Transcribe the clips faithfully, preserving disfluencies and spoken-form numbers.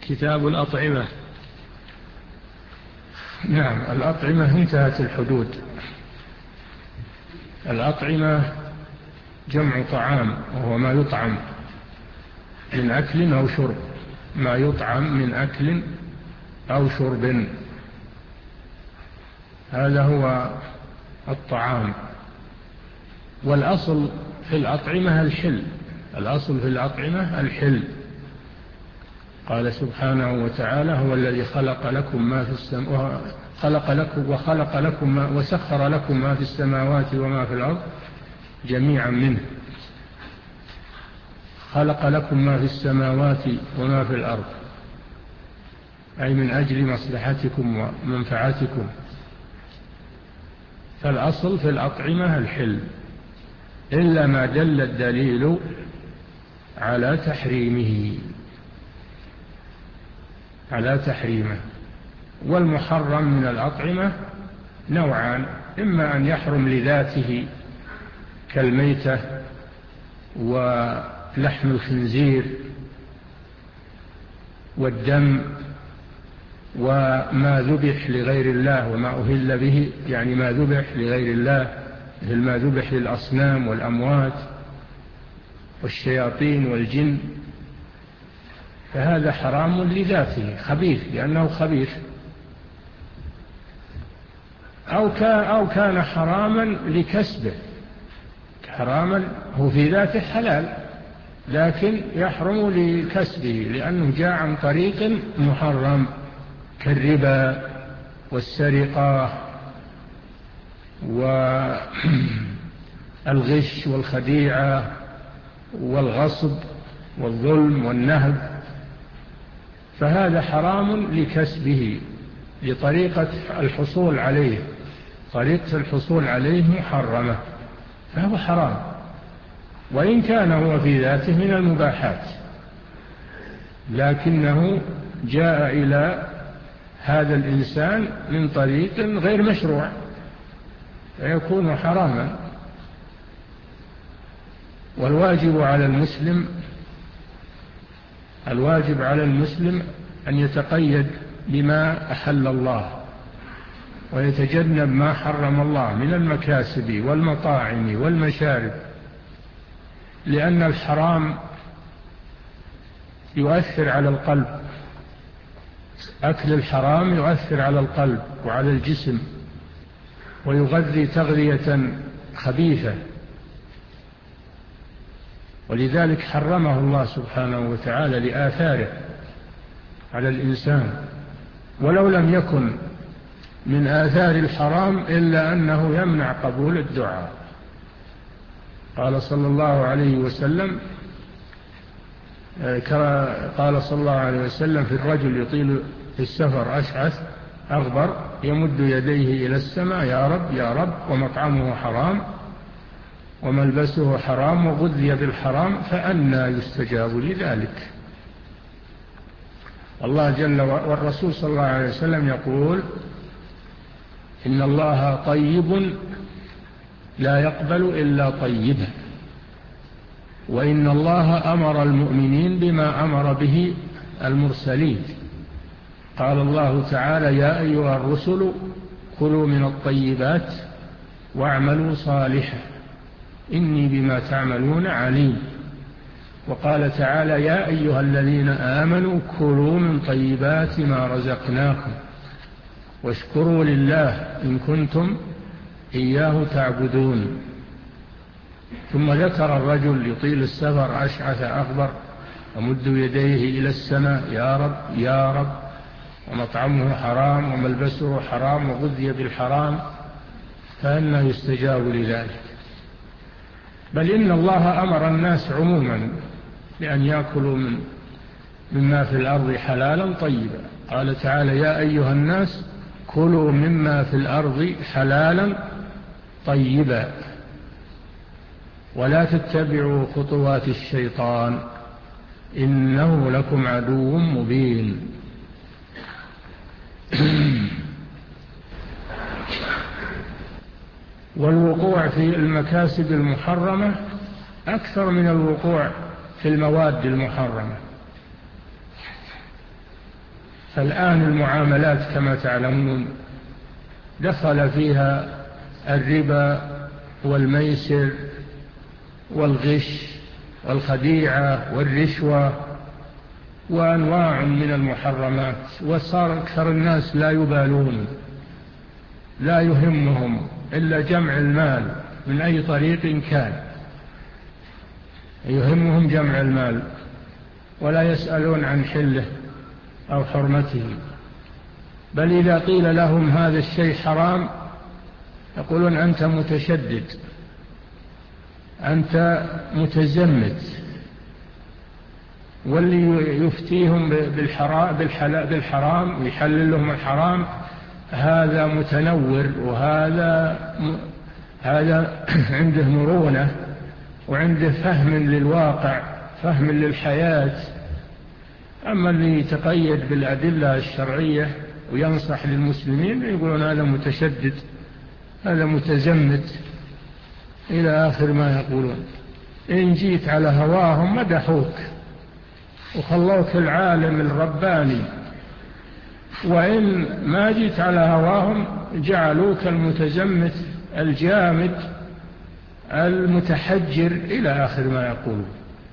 كتاب الأطعمة. نعم، الأطعمة انتهت الحدود. الأطعمة جمع طعام، وهو ما يطعم من أكل أو شرب، ما يطعم من أكل أو شرب، هذا هو الطعام. والأصل في الأطعمة الحل، الأصل في الأطعمة الحل. قال سبحانه وتعالى: هو الذي خلق لكم ما في السماوات خلق لكم وخلق لكم ما وسخر لكم ما في السماوات وما في الأرض جميعا منه. خلق لكم ما في السماوات وما في الأرض، أي من أجل مصلحتكم ومنفعتكم. فالأصل في الأطعمة الحل، إلا ما دل الدليل على تحريمه على تحريمه. والمحرم من الأطعمة نوعان: إما أن يحرم لذاته كالميتة ولحم الخنزير والدم وما ذبح لغير الله وما أهل به، يعني ما ذبح لغير الله مثل ما ذبح للأصنام والأموات والشياطين والجن، فهذا حرام لذاته خبيث لأنه خبيث. أو كان حراما لكسبه، حراما هو في ذاته حلال لكن يحرم لكسبه لأنه جاء عن طريق محرم، كالربا والسرقة والغش والخديعة والغصب والظلم والنهب، فهذا حرام لكسبه لطريقة الحصول عليه، طريقة الحصول عليه محرمة، فهو حرام، وإن كان هو في ذاته من المباحات لكنه جاء إلى هذا الإنسان من طريق غير مشروع فيكون حراما. والواجب على المسلم الواجب على المسلم أن يتقيد بما أحل الله ويتجنب ما حرم الله من المكاسب والمطاعم والمشارب، لأن الحرام يؤثر على القلب، أكل الحرام يؤثر على القلب وعلى الجسم ويغذي تغذية خبيثة، ولذلك حرمه الله سبحانه وتعالى لآثاره على الإنسان. ولو لم يكن من آثار الحرام إلا أنه يمنع قبول الدعاء. قال صلى الله عليه وسلم قال صلى الله عليه وسلم في الرجل يطيل في السفر أشعث أغبر يمد يديه إلى السماء: يا رب يا رب، ومطعمه حرام وملبسه حرام وغذي بالحرام، فأنى يستجاب لذلك. الله جل وعلا والرسول صلى الله عليه وسلم يقول: إن الله طيب لا يقبل إلا طيبا، وإن الله أمر المؤمنين بما أمر به المرسلين. قال الله تعالى: يا أيها الرسل كلوا من الطيبات واعملوا صالحا إني بما تعملون عليم. وقال تعالى: يا أيها الذين آمنوا كلوا من طيبات ما رزقناكم واشكروا لله إن كنتم إياه تعبدون. ثم ذكر الرجل يطيل السفر أشعث أغبر ومد يديه إلى السماء: يا رب يا رب، ومطعمه حرام وملبسه حرام وغذي بالحرام، فأنه يستجاب لذلك. بل إن الله أمر الناس عموما بأن يأكلوا من مما في الأرض حلالا طيبا. قال تعالى: يا أيها الناس كلوا مما في الأرض حلالا طيبا ولا تتبعوا خطوات الشيطان إنه لكم عدو مبين. والوقوع في المكاسب المحرمة أكثر من الوقوع في المواد المحرمة، فالآن المعاملات كما تعلمون دخل فيها الربا والميسر والغش والخديعة والرشوة وأنواع من المحرمات، وصار أكثر الناس لا يبالون، لا يهمهم إلا جمع المال من أي طريق كان، يهمهم جمع المال ولا يسألون عن حله أو حرمته. بل إذا قيل لهم هذا الشيء حرام يقولون أنت متشدد، أنت متزمت. واللي يفتيهم بالحرام, بالحرام ويحلل لهم الحرام هذا متنور، وهذا هذا عنده مرونة وعنده فهم للواقع، فهم للحياة. أما اللي يتقيد بالأدلة الشرعية وينصح للمسلمين يقولون هذا متشدد، هذا متزمت، إلى آخر ما يقولون. إن جيت على هواهم مدحوك وخلوك العالم الرباني، وإن ما جيت على هواهم جعلوك المتزمت الجامد المتحجر، إلى آخر ما يقولون.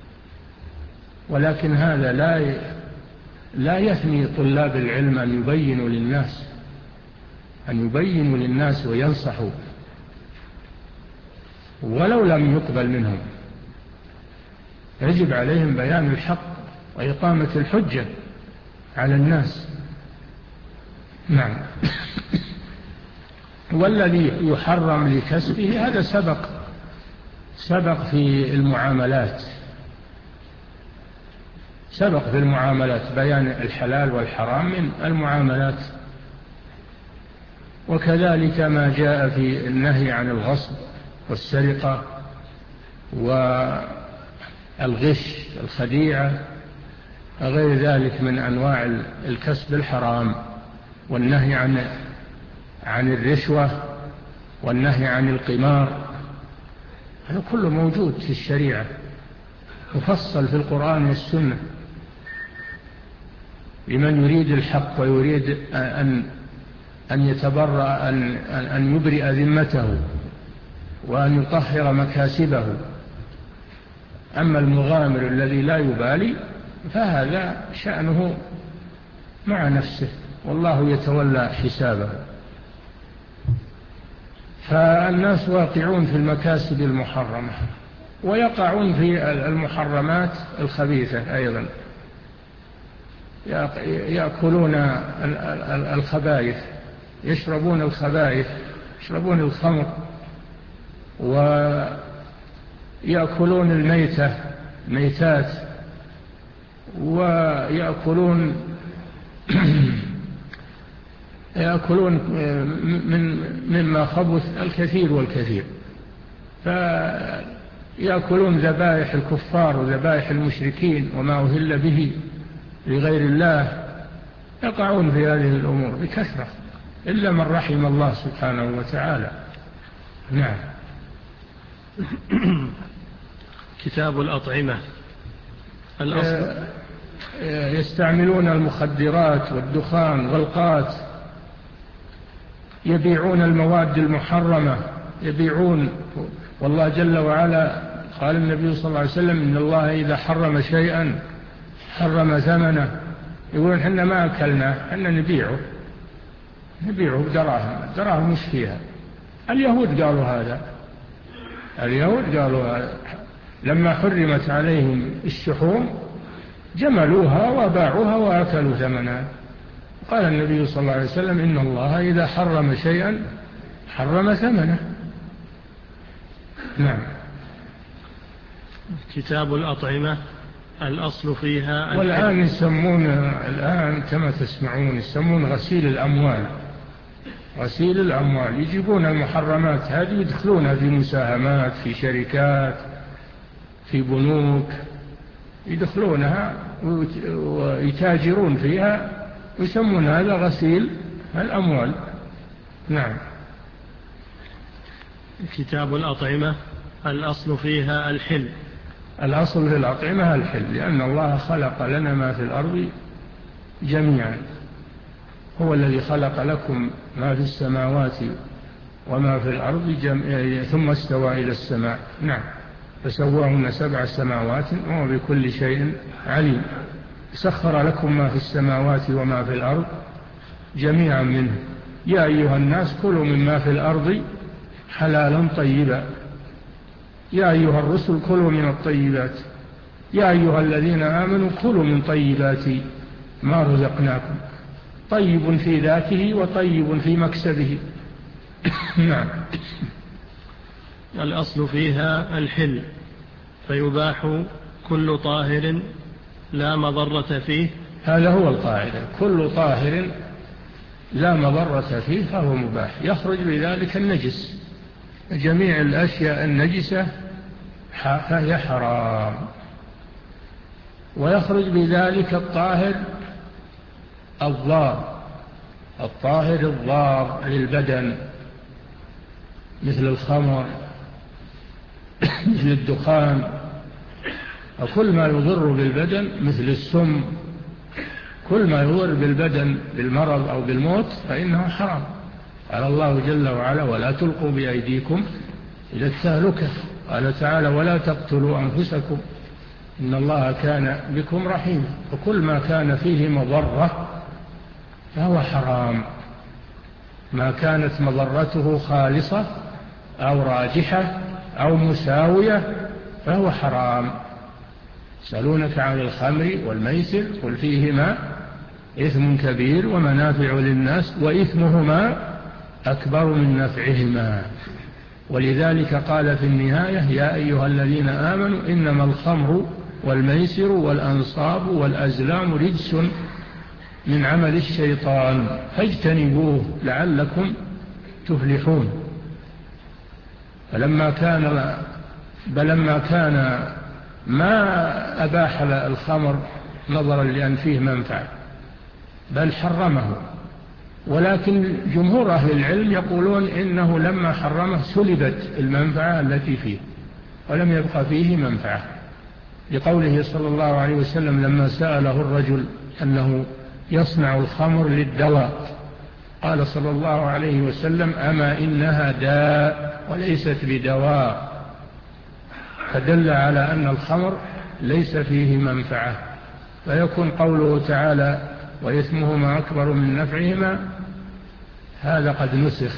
ولكن هذا لا لا يثني طلاب العلم أن يبينوا للناس، أن يبينوا للناس وينصحوا ولو لم يقبل منهم. يجب عليهم بيان الحق وإقامة الحجة على الناس. نعم. والذي يحرم لكسبه هذا سبق سبق في المعاملات، سبق في المعاملات بيان الحلال والحرام من المعاملات. وكذلك ما جاء في النهي عن الغصب والسرقة والغش الخديعة غير ذلك من أنواع الكسب الحرام، والنهي عن عن الرشوة والنهي عن القمار، هذا كله موجود في الشريعة مفصل في القرآن والسنة. لمن يريد الحق ويريد أن أن يتبرأ أن أن يبرئ ذمته وأن يطهر مكاسبه. أما المغامر الذي لا يبالي فهذا شأنه مع نفسه والله يتولى حسابه. فالناس واقعون في المكاسب المحرمة ويقعون في المحرمات الخبيثة أيضا، يأكلون الخبائث، يشربون الخبائث، يشربون الخمر، ويأكلون الميتة ميتات، ويأكلون يأكلون من مما خبث الكثير والكثير، فيأكلون ذبائح الكفار وذبائح المشركين وما أهل به لغير الله، يقعون في هذه الأمور بكثرة إلا من رحم الله سبحانه وتعالى. نعم. كتاب الأطعمة. الأصل يستعملون المخدرات والدخان والغاز، يبيعون المواد المحرمة، يبيعون. والله جل وعلا قال النبي صلى الله عليه وسلم إن الله إذا حرم شيئا حرم ثمنه. يقولون حنا ما أكلنا، حنا نبيعه نبيعه بدراهم، دراهم مش فيها. اليهود قالوا هذا، اليهود قالوا هذا لما حرمت عليهم الشحوم جملوها وباعوها وأكلوا ثمنها. قال النبي صلى الله عليه وسلم إن الله إذا حرم شيئا حرم ثمنه. نعم. كتاب الأطعمة. الأصل فيها والآن يسمون الآن كما تسمعون يسمون غسيل الأموال، غسيل الأموال. يجيبون المحرمات هذه يدخلونها في مساهمات، في شركات، في بنوك، يدخلونها ويتاجرون فيها ويسمون هذا غسيل الأموال. نعم. كتاب الأطعمة. الأصل فيها الحل. الأصل في الأطعمة الحل، لأن الله خلق لنا ما في الأرض جميعا هو الذي خلق لكم ما في السماوات وما في الأرض جميعا ثم استوى إلى السماء. نعم. فسواهن سبع سماوات وهو بكل شيء عليم. سخر لكم ما في السماوات وما في الأرض جميعا منه. يا أيها الناس كلوا مما في الأرض حلالا طيبا. يا أيها الرسل كلوا من الطيبات. يا أيها الذين آمنوا كلوا من طيبات ما رزقناكم. طيب في ذاته وطيب في مكسبه. نعم. الأصل فيها الحل، فيباح كل طاهر لا مضرة فيه. هذا هو القاعدة، كل طاهر لا مضرة فيه فهو مباح. يخرج بذلك النجس، جميع الأشياء النجسة فهي حرام. ويخرج بذلك الطاهر الضار، الطاهر الضار للبدن، مثل الخمر، مثل الدخان، وكل ما يضر بالبدن، مثل السم. كل ما يضر بالبدن بالمرض أو بالموت فإنه حرام. قال الله جل وعلا: ولا تلقوا بأيديكم إلى التهلكة. قال تعالى: ولا تقتلوا أنفسكم إن الله كان بكم رحيما. وكل ما كان فيه مضرة فهو حرام، ما كانت مضرته خالصة أو راجحة أو مساوية فهو حرام. يسألونك عن الخمر والميسر قل فيهما إثم كبير ومنافع للناس وإثمهما أكبر من نفعهما. ولذلك قال في النهاية: يا أيها الذين آمنوا إنما الخمر والميسر والأنصاب والأزلام رجس من عمل الشيطان فاجتنبوه لعلكم تفلحون. فلما كان بلما كان ما أباح الخمر نظرا لأن فيه منفعة بل حرمه، ولكن جمهور أهل العلم يقولون إنه لما حرمه سلبت المنفعة التي فيه ولم يبقى فيه منفعة، لقوله صلى الله عليه وسلم لما سأله الرجل أنه يصنع الخمر للدواء قال صلى الله عليه وسلم: أما إنها داء وليست بدواء. فدل على أن الخمر ليس فيه منفعة. فيكون قوله تعالى: وإثمهما أكبر من نفعهما، هذا قد نسخ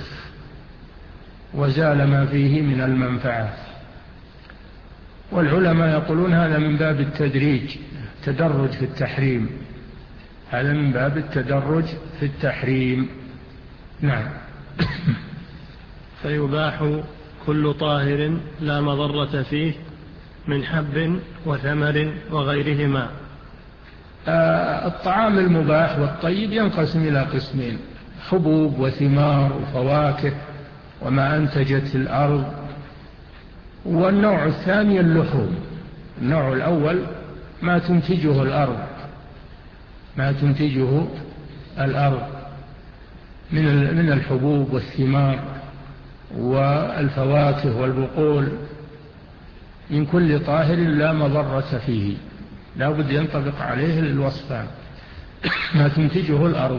وزال ما فيه من المنفعة. والعلماء يقولون هذا من باب التدريج، تدرج في التحريم، هذا من باب التدرج في التحريم. نعم. فيباح كل طاهر لا مضرة فيه من حب وثمر وغيرهما. آه الطعام المباح والطيب ينقسم إلى قسمين: حبوب وثمار وفواكه وما أنتجت الأرض. والنوع الثاني اللحوم. النوع الأول ما تنتجه الأرض، ما تنتجه الأرض من من الحبوب والثمار والفواكه والبقول، من كل طاهر لا مضرة فيه، لا بد ينطبق عليه الوصفان: ما تنتجه الأرض.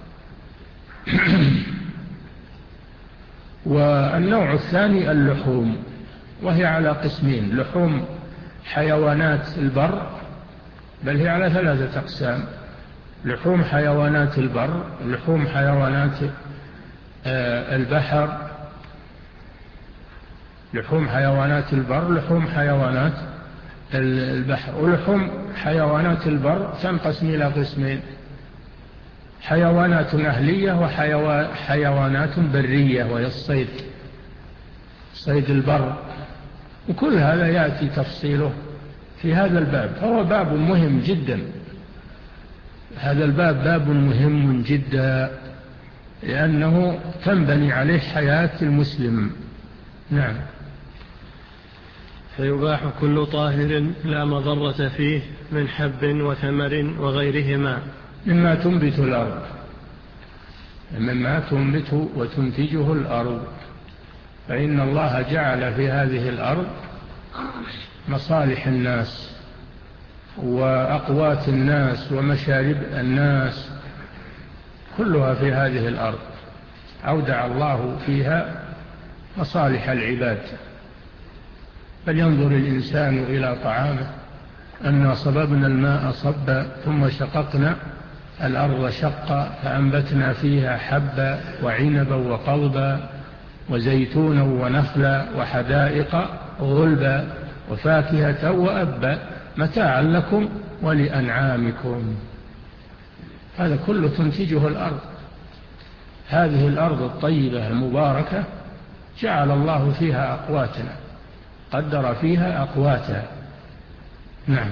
والنوع الثاني اللحوم، وهي على قسمين: لحوم حيوانات البر، بل هي على ثلاثة أقسام: لحوم حيوانات البر، لحوم حيوانات البحر، لحوم حيوانات البر، لحوم حيوانات البحر. ولحوم حيوانات البر تنقسم إلى قسمين: حيوانات أهلية وحيوانات برية، وهي الصيد، صيد البر. وكل هذا يأتي تفصيله في هذا الباب، فهو باب مهم جدا. هذا الباب باب مهم جدا لأنه تنبني عليه حياة المسلم. نعم. فيباح كل طاهر لا مضرة فيه من حب وثمر وغيرهما مما تنبت الأرض، مما تنبت وتنتجه الأرض. فإن الله جعل في هذه الأرض مصالح الناس وأقوات الناس ومشارب الناس، كلها في هذه الأرض أودع الله فيها مصالح العباد. فلينظر الإنسان إلى طعامه أنا صببنا الماء صبا ثم شققنا الأرض شقا فأنبتنا فيها حبا وعنبا وقضبا وزيتونا ونخلا وحدائق غلبا وفاكهة وأبا متاعا لكم ولأنعامكم. هذا كله تنتجه الأرض. هذه الأرض الطيبة المباركة جعل الله فيها أقواتنا، قدر فيها أقواتها. نعم.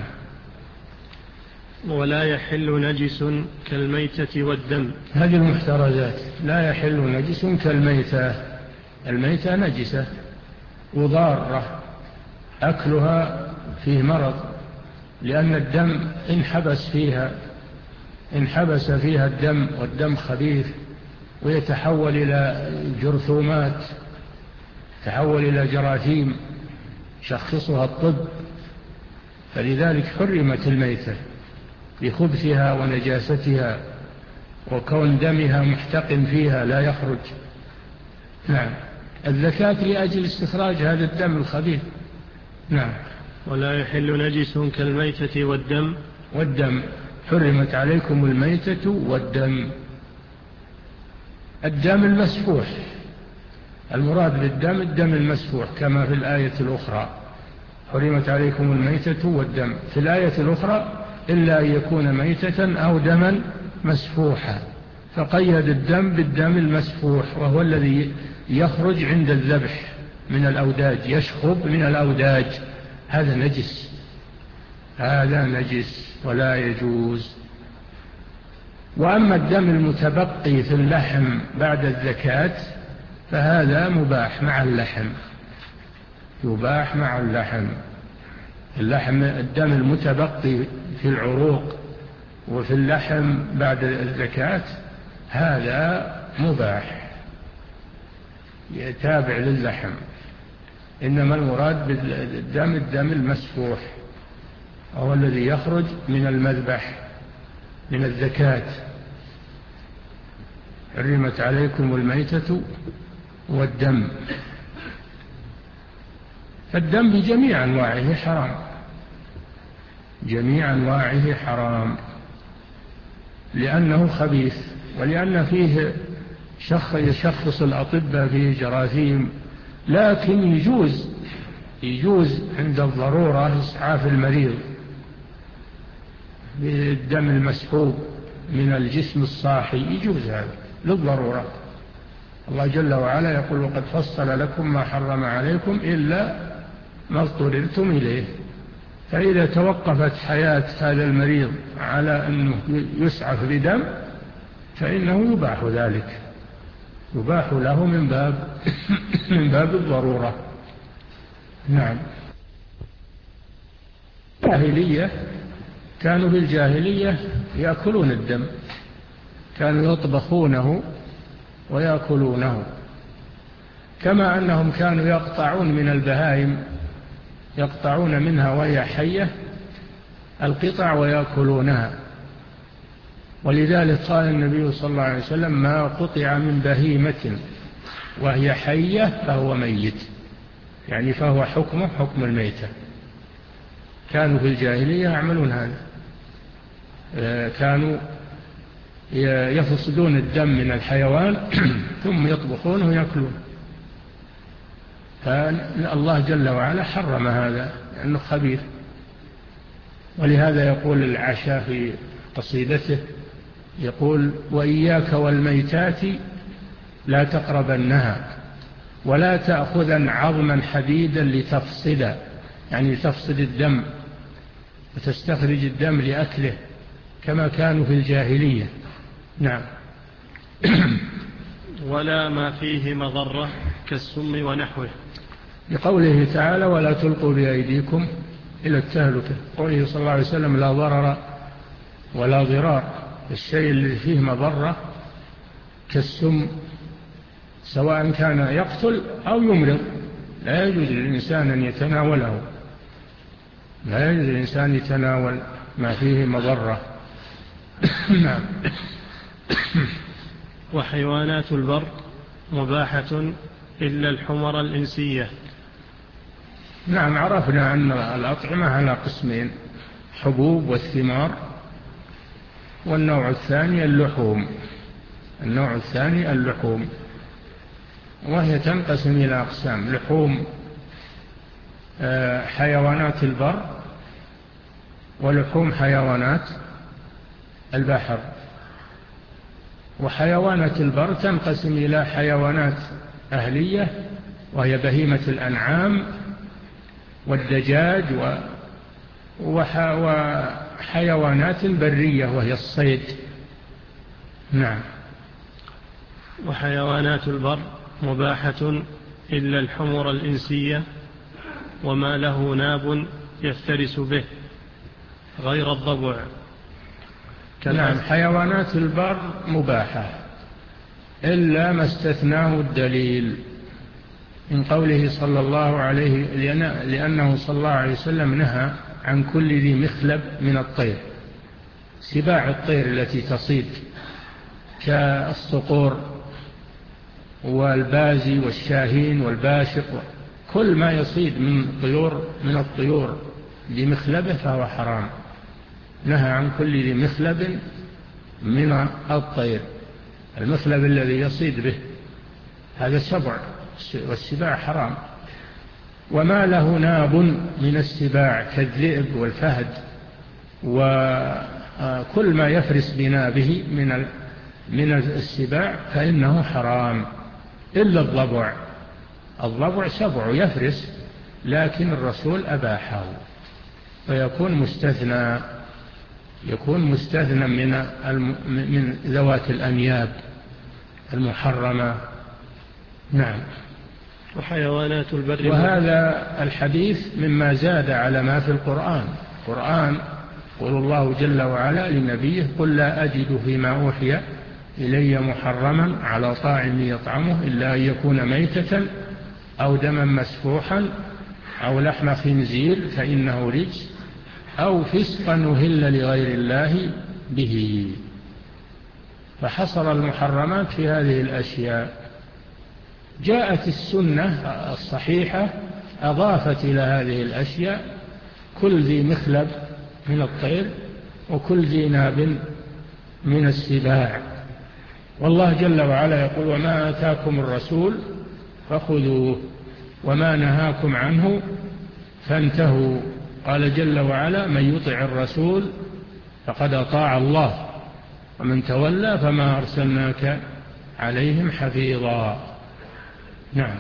ولا يحل نجس كالميتة والدم. هذه المحترزات. لا يحل نجس كالميتة. الميتة نجسة وضارة، أكلها فيه مرض، لأن الدم انحبس فيها انحبس فيها الدم، والدم خبيث ويتحول إلى جرثومات، تحول إلى جراثيم شخصها الطب. فلذلك حرمت الميتة بخبثها ونجاستها وكون دمها محتقن فيها لا يخرج. نعم. الزكاة لأجل استخراج هذا الدم الخبيث. نعم. ولا يحل نجس كالميتة والدم. والدم حرمت عليكم الميتة والدم. الدم المسفوح، المراد بالدم الدم المسفوح كما في الآية الأخرى حرمت عليكم الميتة والدم. في الآية الأخرى إلا أن يكون ميتة أو دما مسفوحا، فقيد الدم بالدم المسفوح وهو الذي يخرج عند الذبح من الأوداج، يشخب من الأوداج، هذا نجس، هذا نجس ولا يجوز. وأما الدم المتبقي في اللحم بعد الزكاة فهذا مباح مع اللحم، يباح مع اللحم. اللحم الدم المتبقي في العروق وفي اللحم بعد الزكاة هذا مباح يتابع للحم، إنما المراد بالدم الدم المسفوح هو الذي يخرج من المذبح من الزكاة. حرمت عليكم الميتة والدم. فالدم بجميع أنواعه حرام، جميع أنواعه حرام، لأنه خبيث ولأن فيه شخ يشخص الأطباء فيه جراثيم، لكن يجوز يجوز عند الضرورة إسعاف المريض بالدم المسحوب من الجسم الصاحي، يجوز هذا للضرورة. الله جل وعلا يقول وقد فصل لكم ما حرم عليكم إلا ما اضطررتم إليه. فإذا توقفت حياة هذا المريض على أنه يسعف بدم فإنه يباح ذلك، يباح له من باب من باب الضرورة. نعم. الجاهلية كانوا في الجاهلية يأكلون الدم، كانوا يطبخونه ويأكلونه، كما أنهم كانوا يقطعون من البهائم، يقطعون منها وهي حية القطع ويأكلونها. ولذلك قال النبي صلى الله عليه وسلم ما قطع من بهيمة وهي حية فهو ميت، يعني فهو حكمه حكم الميتة. كانوا في الجاهلية يعملون هذا، كانوا يفصلون الدم من الحيوان ثم يطبخونه ويأكلون. فالله جل وعلا حرم هذا لأنه خبيث. ولهذا يقول العشاء في قصيدته يقول وإياك والميتات لا تقربنها ولا تأخذن عظما حديدا لتفصد، يعني تفصد الدم وتستخرج الدم لأكله كما كانوا في الجاهلية. نعم. ولا ما فيه مضرة كالسم ونحوه، لقوله تعالى ولا تلقوا بأيديكم إلى التهلكة. قوله صلى الله عليه وسلم لا ضرر ولا ضرار، الشيء اللي فيه مضرة كالسم سواء كان يقتل أو يمرض لا يجوز للإنسان أن يتناوله، لا يجوز للإنسان يتناول ما فيه مضرة. نعم. وحيوانات البر مباحة إلا الحمر الإنسية. نعم، عرفنا أن الأطعمة على قسمين: حبوب والثمار، والنوع الثاني اللحوم. النوع الثاني اللحوم، وهي تنقسم إلى أقسام: لحوم حيوانات البر، ولحوم حيوانات البحر. وحيوانات البر تنقسم إلى حيوانات أهلية وهي بهيمة الأنعام والدجاج، وحيوانات برية وهي الصيد. نعم. وحيوانات البر مباحة إلا الحمر الإنسية وما له ناب يفترس به غير الضبع. نعم، حيوانات البر مباحة إلا ما استثناه الدليل من قوله صلى الله عليه لأنه صلى الله عليه وسلم نهى عن كل ذي مخلب من الطير، سباع الطير التي تصيد كالصقور والبازي والشاهين والباشق، كل ما يصيد من طيور من الطيور بمخلبه فهو حرام. نهى عن كل ذي مخلب من الطير، المخلب الذي يصيد به هذا سبع، والسباع حرام. وما له ناب من السباع كالذئب والفهد وكل ما يفرس بنابه من من السباع فإنه حرام إلا الضبع. الضبع سبع يفرس، لكن الرسول أباحه، فيكون مستثنى يكون مستثنى من من ذوات الأنياب المحرمة. نعم. وحيوانات البر. وهذا الحديث مما زاد على ما في القرآن. القرآن يقول الله جل وعلا لنبيه: قل لا أجد فيما أوحي إلي محرما على طاعم يطعمه إلا أن يكون ميتة أو دما مسفوحا أو لحم خنزير فإنه رجس أو فسقا أهل لغير الله به. فحصر المحرمات في هذه الأشياء. جاءت السنة الصحيحة أضافت إلى هذه الأشياء كل ذي مخلب من الطير وكل ذي ناب من السباع. والله جل وعلا يقول: وما آتاكم الرسول فخذوه وما نهاكم عنه فانتهوا. قال جل وعلا: من يطع الرسول فقد أطاع الله ومن تولى فما أرسلناك عليهم حفيظا. نعم.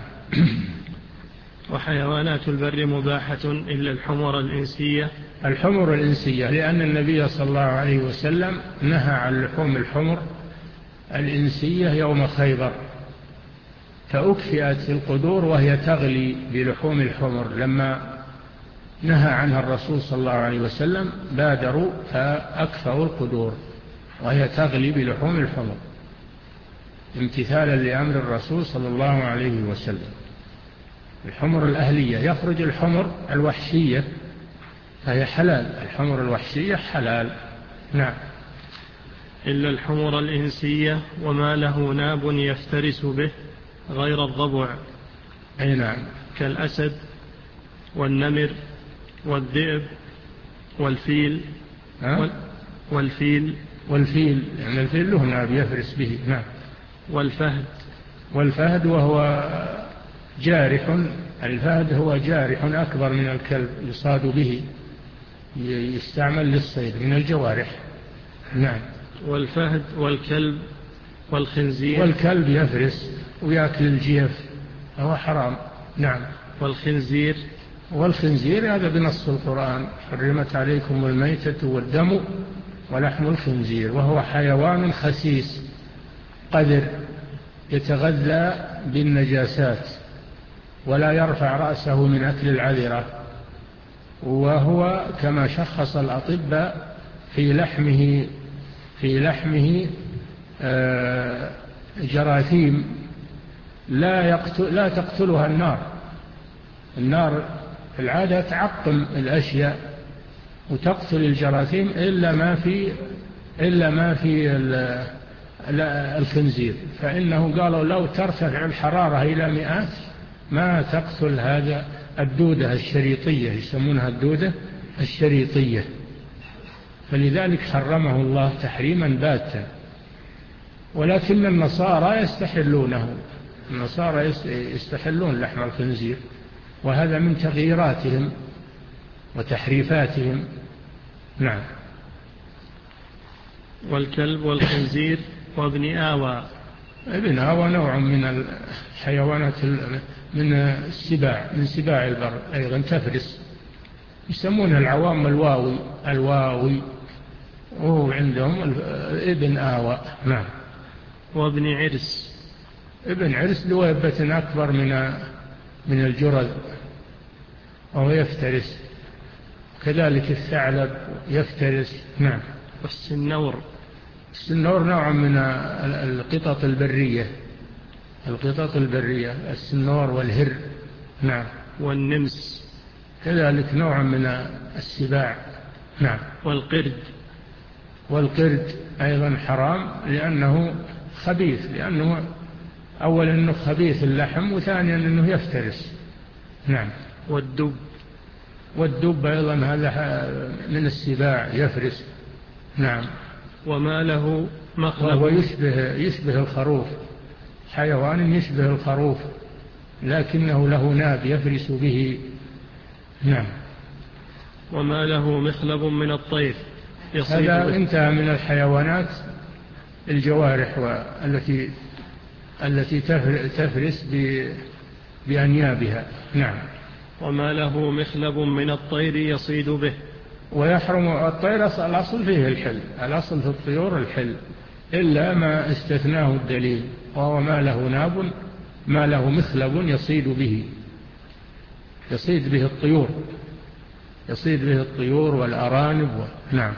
وحيوانات البر مباحة إلا الحمر الإنسية. الحمر الإنسية لأن النبي صلى الله عليه وسلم نهى عن لحوم الحمر الإنسية يوم خيبر، فأكفئت القدور وهي تغلي بلحوم الحمر. لما نهى عنها الرسول صلى الله عليه وسلم بادروا فأكفأوا القدور وهي تغلي بلحوم الحمر امتثالا لأمر الرسول صلى الله عليه وسلم. الحمر الأهلية يخرج الحمر الوحشية فهي حلال، الحمر الوحشية حلال. نعم. إلا الحمر الإنسية وما له ناب يفترس به غير الضبع. أي نعم. كالأسد والنمر والذئب والفيل. ها؟ والفيل والفيل يعني الفيل له ناب يفرس به. نعم. والفهد. والفهد وهو جارح، الفهد هو جارح أكبر من الكلب يصاد به، يستعمل للصيد من الجوارح. نعم. والفهد والكلب والخنزير. والكلب يفرس ويأكل الجيف هو حرام. نعم. والخنزير. والخنزير هذا بنص القرآن: حرمت عليكم الميتة والدم ولحم الخنزير، وهو حيوان خسيس قذر يتغذى بالنجاسات ولا يرفع رأسه من أكل العذرة، وهو كما شخص الأطباء في لحمه في لحمه جراثيم لا يقتل لا تقتلها النار. النار في العادة تعقم الأشياء وتقتل الجراثيم إلا ما في إلا ما في الخنزير، فإنه قالوا لو ترتفع الحرارة إلى مئات ما تقتل هذا الدودة الشريطية، يسمونها الدودة الشريطية، فلذلك حرمه الله تحريما باتا. ولكن النصارى يستحلونه، النصارى يستحلون لحم الخنزير، وهذا من تغييراتهم وتحريفاتهم. نعم. والكلب والخنزير وابن آوى. ابن آوى نوع من الحيوانات، من السباع، من سباع البر أيضا تفرس، يسمونها العوام الواوي، الواوي، وهو عندهم ابن آوى. نعم. وابن عرس. ابن عرس دويبة أكبر من من الجرذ وهو يفترس، كذلك الثعلب يفترس. نعم. والسنور. السنور نوع من القطط البرية، القطط البرية السنور والهر. نعم. والنمس كذلك نوع من السباع. نعم. والقرد. والقرد أيضا حرام لأنه خبيث، لأنه أولا أنه خبيث اللحم، وثانيا أنه يفترس. نعم. والدب. والدب أيضا هذا من السباع يفرس. نعم. وما له مخلب. وهو يشبه, يشبه الخروف، حيوان يشبه الخروف لكنه له ناب يفرس به. نعم. وما له مخلب من الطير يصيب هذا به. انتهى من الحيوانات الجوارح والتي التي تفرس بأنيابها. نعم. وما له مخلب من الطير يصيد به. ويحرم الطير، الأصل فيه الحل، الأصل في الطيور الحل إلا ما استثناه الدليل، وهو ما له ناب، ما له مخلب يصيد به، يصيد به الطيور، يصيد به الطيور والأرانب و... نعم.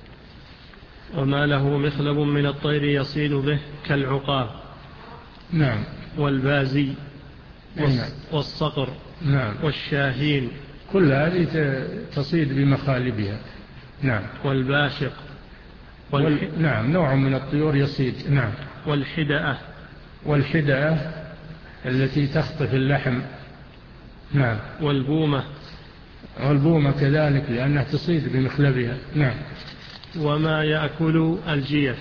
وما له مخلب من الطير يصيد به كالعقاب. نعم. والبازي والص... نعم. والصقر. نعم. والشاهين، كل هذه تصيد بمخالبها. نعم. والباشق. والح... وال... نعم، نوع من الطيور يصيد. نعم. والحدأة. والحدأة التي تخطف اللحم. نعم. والبومة. والبومة كذلك لأنها تصيد بمخلبها. نعم. وما يأكل الجيف.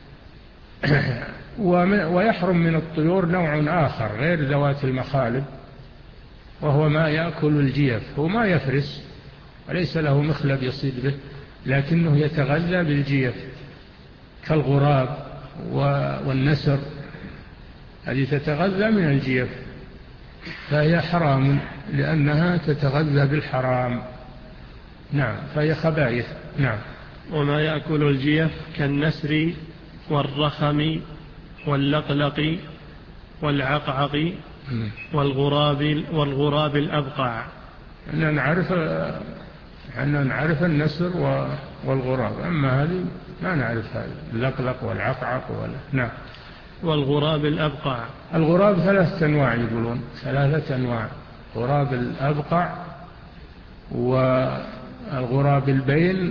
ويحرم من الطيور نوع آخر غير ذوات المخالب، وهو ما يأكل الجيف، هو ما يفرس وليس له مخلب يصيد به، لكنه يتغذى بالجيف كالغراب والنسر، هذه تتغذى من الجيف، فهي حرام لأنها تتغذى بالحرام. نعم. فهي خبائث. نعم. وما يأكل الجيف كالنسر والرخم واللقلق والعقعق والغراب والغراب الأبقع. أننا نعرف أننا نعرف النسر والغراب، أما هذه ما نعرف هذا اللقلق والعقعق ولا. نعم. والغراب الأبقع. الغراب ثلاثة أنواع يقولون، ثلاثة أنواع: غراب الأبقع والغراب البين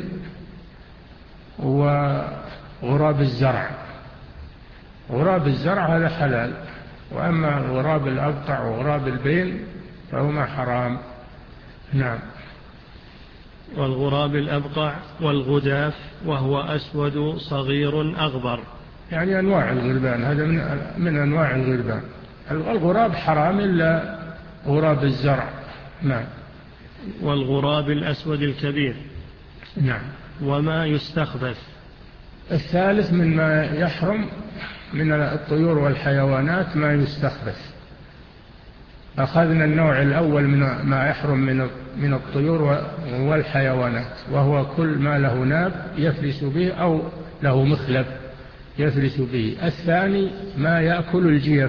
وغراب الزرع. غراب الزرع هذا حلال، وأما غراب الأبقع وغراب البين فهما حرام. نعم. والغراب الأبقع والغداف وهو أسود صغير أغبر، يعني أنواع الغربان، هذا من, من أنواع الغربان. الغراب حرام إلا غراب الزرع. نعم. والغراب الأسود الكبير. نعم. وما يستخبث. الثالث من ما يحرم من الطيور والحيوانات ما يستخبث. أخذنا النوع الأول من ما يحرم من من الطيور والحيوانات، وهو كل ما له ناب يفرس به أو له مخلب يفرس به. الثاني ما يأكل الجيف.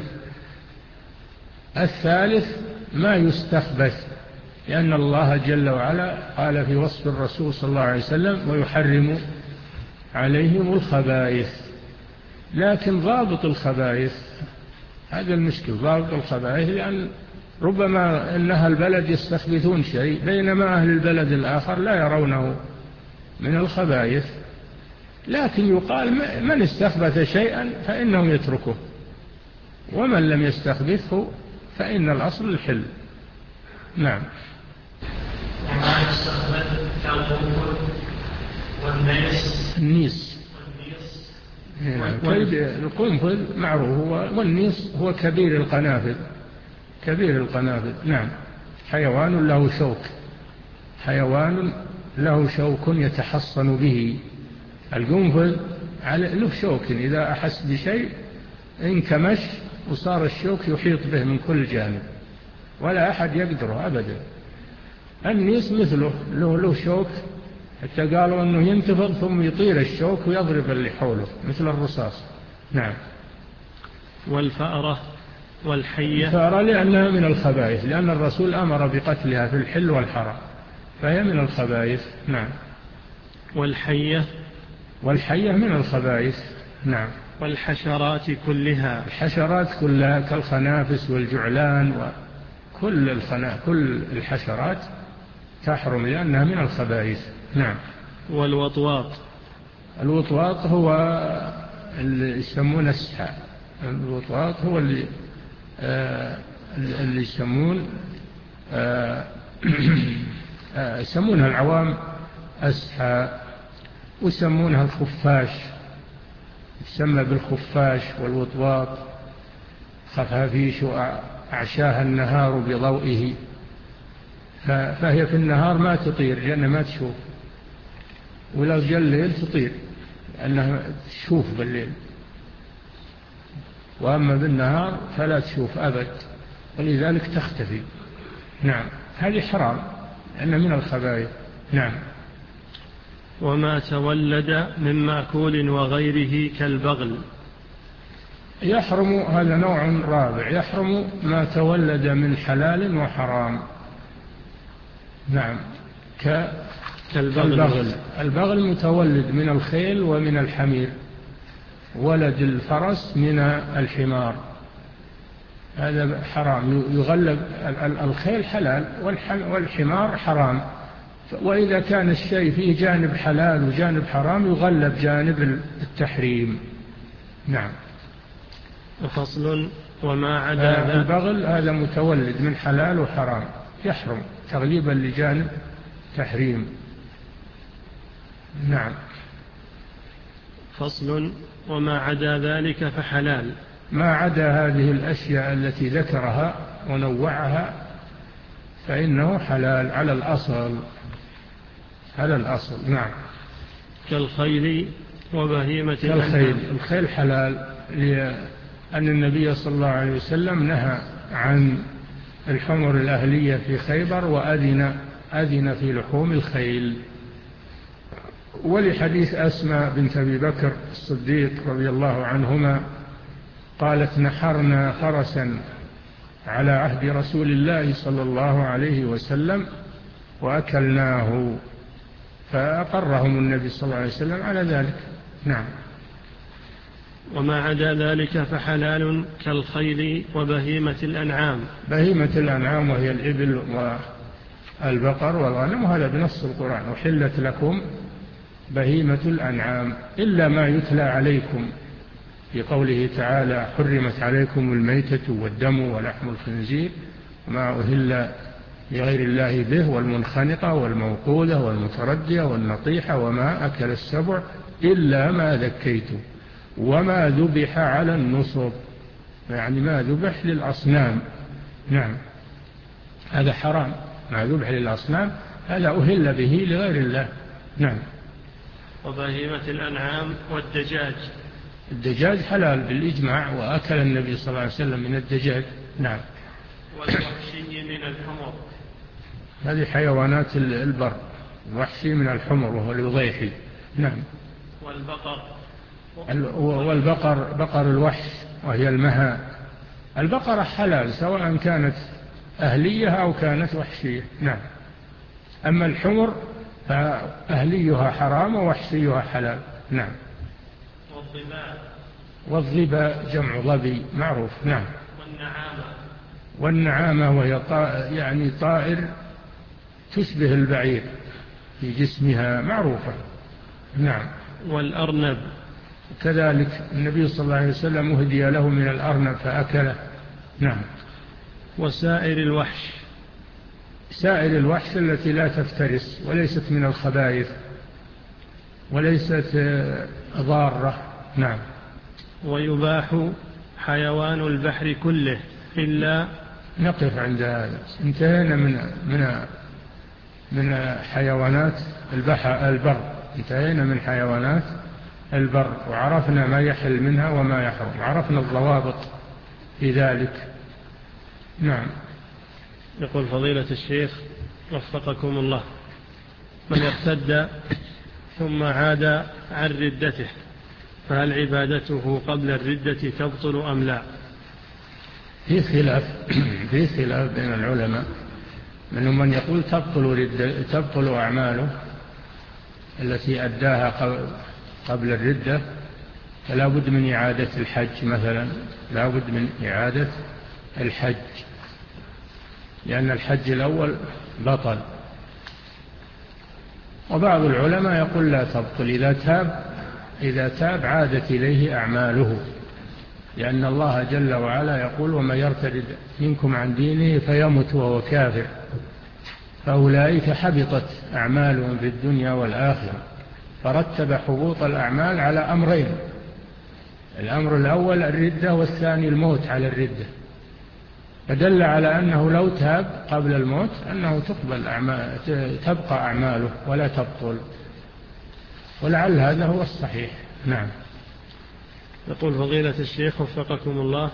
الثالث ما يستخبث، لأن الله جل وعلا قال في وصف الرسول صلى الله عليه وسلم: ويحرم عليهم الخبائث. لكن ضابط الخبائث هذا المشكل، ضابط الخبائث، لأن ربما أن أهل البلد يستخبثون شيء بينما أهل البلد الآخر لا يرونه من الخبائث، لكن يقال من استخبث شيئا فإنه يتركه، ومن لم يستخبثه فإن الأصل الحل. نعم. وما يستخبث كالقنفذ والنيس. النيس القنفذ معروف، والنيس هو كبير القنافذ. كبير القنافذ نعم، حيوان له شوك، حيوان له شوك يتحصن به. القنفذ له شوك إذا أحس بشيء انكمش وصار الشوك يحيط به من كل جانب ولا أحد يقدره أبدا. النيس مثله له, له شوك، حتى قالوا أنه ينتفض ثم يطير الشوك ويضرب اللي حوله مثل الرصاص. نعم. والفأرة والحية. الفأرة لأنها من الخبائث، لأن الرسول أمر بقتلها في الحل والحرام، فهي من الخبائث. نعم. والحية. والحية من الخبائث. نعم. والحشرات كلها. الحشرات كلها كالخنافس والجعلان وكل الخنا كل الحشرات تحرم لأنها من الخبائث. نعم. والوطواط. الوطواط هو اللي يسمونه السحاء. الوطواط هو اللي آه اللي يسمون آه آه يسمونها العوام السحاء، ويسمونها الخفاش، يسمى بالخفاش والوطواط. خفافيش أعشاها النهار بضوئه، فهي في النهار ما تطير لأنها ما تشوف، ولو جاء الليل تطير لأنها تشوف بالليل، وأما بالنهار فلا تشوف أبد ولذلك تختفي. نعم. هذه حرام لأنها من الخبائث. نعم. وما تولد من مأكول وغيره كالبغل. يحرم، هذا نوع رابع، يحرم ما تولد من حلال وحرام. نعم. كالبغل. البغل متولد من الخيل ومن الحمير، ولد الفرس من الحمار، هذا حرام. يغلب الخيل حلال والحمار حرام، وإذا كان الشيء فيه جانب حلال وجانب حرام يغلب جانب التحريم. نعم. وفصل وما عدا البغل هذا متولد من حلال وحرام، يحرم تغليبا لجانب تحريم. نعم. فصل وما عدا ذلك فحلال. ما عدا هذه الأشياء التي ذكرها ونوعها فإنه حلال على الأصل، على الأصل. نعم. كالخيل وبهيمة الخيل. الخيل حلال لأن النبي صلى الله عليه وسلم نهى عن الحمر الأهلية في خيبر، وأذن أذن في لحوم الخيل. ولحديث أسماء بنت أبي بكر الصديق رضي الله عنهما قالت: نحرنا فرسا على عهد رسول الله صلى الله عليه وسلم وأكلناه، فأقرهم النبي صلى الله عليه وسلم على ذلك. نعم. وما عدا ذلك فحلال كالخيل وبهيمة الأنعام. بهيمة الأنعام وهي الإبل والبقر والغنم، وهذا بنص القرآن: وحلت لكم بهيمة الأنعام إلا ما يتلى عليكم، في قوله تعالى: حرمت عليكم الميتة والدم ولحم الخنزير ما أهل لغير الله به والمنخنقة والموقوذة والمتردية والنطيحة وما أكل السبع إلا ما ذكيتم وما ذبح على النصب، يعني ما ذبح للأصنام. نعم. هذا حرام، ما ذبح للأصنام هذا أهل به لغير الله. نعم. وبهيمة الأنعام والدجاج. الدجاج حلال بالإجماع، وأكل النبي صلى الله عليه وسلم من الدجاج. نعم. والوحشي من الحمر. هذه حيوانات البر. الوحشي من الحمر وهو الوضيحي. نعم. والبقر. والبقر بقر الوحش وهي المها. البقرة حلال سواء كانت أهلية أو كانت وحشية. نعم. أما الحمر فأهليها حرام ووحشيها حلال. نعم. والضباء. والضباء جمع ضبي معروف. نعم. والنعامة. والنعامة وهي طائر يعني طائر تشبه البعير في جسمها معروفة. نعم. والأرنب. كذلك النبي صلى الله عليه وسلم أهدي له من الأرنب فأكله. نعم. وسائر الوحش. سائر الوحش التي لا تفترس وليست من الخبائث وليست ضارة. نعم. ويباح حيوان البحر كله إلا. نقف عند هذا. انتهينا من من من حيوانات البحر البر، انتهينا من حيوانات البر وعرفنا ما يحل منها وما يحرم، عرفنا الضوابط في ذلك. نعم. يقول فضيلة الشيخ وفقكم الله: من ارتد ثم عاد عن ردته فهل عبادته قبل الردة تبطل أم لا؟ في خلاف في خلاف بين العلماء، منهم من يقول تبطل ردة تبطل أعماله التي أداها قبل الردة، فلا بد من إعادة الحج مثلا، لا بد من إعادة الحج لأن الحج الأول بطل. وبعض العلماء يقول لا تبطل، إذا تاب إذا تاب عادت إليه أعماله، لأن الله جل وعلا يقول: ومن يرتد منكم عن دينه فيمت وهو كافر فأولئك حبطت أعمالهم في الدنيا والآخرة. فرتب حبوط الأعمال على أمرين: الأمر الأول الردة، والثاني الموت على الردة، فدل على أنه لو تاب قبل الموت أنه تقبل أعمال تبقى أعماله ولا تبطل، ولعل هذا هو الصحيح. نعم. يقول فضيلة الشيخ وفقكم الله: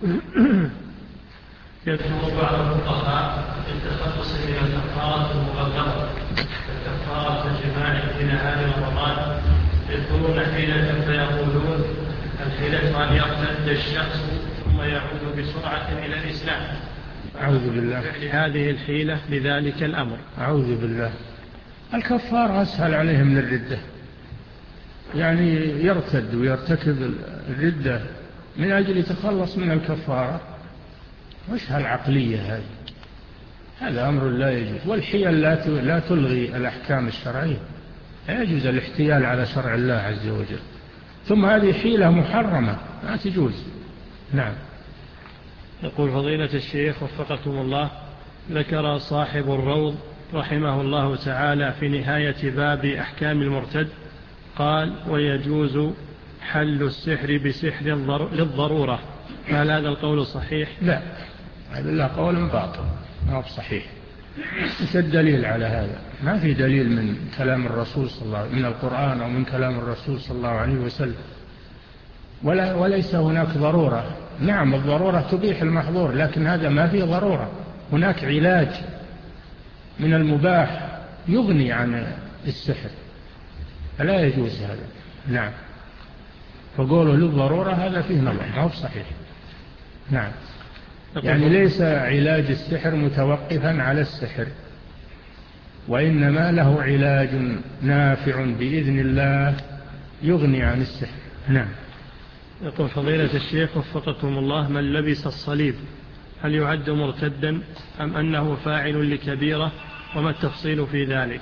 يذكر بعض الفقهاء بالتخلص من الكفارة المغلظة ككفارة الجماع في نهار رمضان، يذكرون حيلة فيقولون: الحيلة أن يرتد الشخص ثم يعود بسرعة إلى الإسلام. أعوذ بالله. فعل هذه الحيلة لذلك الأمر. أعوذ بالله. الكفار أسهل عليه من الردة، يعني يرتد ويرتكب الردة من أجل يتخلص من الكفارة، وش هالعقلية هذه؟ هذا أمر لا يجوز. والحيل لا تلغي الأحكام الشرعية، لا يجوز الاحتيال على شرع الله عز وجل، ثم هذه حيلة محرمة لا تجوز. نعم. يقول فضيلة الشيخ وفقكم الله: ذكر صاحب الروض رحمه الله تعالى في نهاية باب أحكام المرتد قال: ويجوز حل السحر بسحر للضرورة، فهل هذا القول صحيح؟ لا، هذا لا قول باطل، ما هو صحيح. إيش الدليل على هذا؟ ما في دليل من كلام الرسول صلى الله عليه وسلم، من القرآن أو من كلام الرسول صلى الله عليه وسلم، ولا وليس هناك ضرورة. نعم الضرورة تبيح المحظور، لكن هذا ما فيه ضرورة، هناك علاج من المباح يغني عن السحر، فلا يجوز هذا. نعم. فقوله للضرورة هذا فيه نظر، ما هو صحيح. نعم. يعني ليس علاج السحر متوقفا على السحر، وإنما له علاج نافع بإذن الله يغني عن السحر. نعم. يقول فضيلة الشيخ وفقكم الله: من لبس الصليب هل يعد مرتدا أم أنه فاعل لكبيرة، وما التفصيل في ذلك؟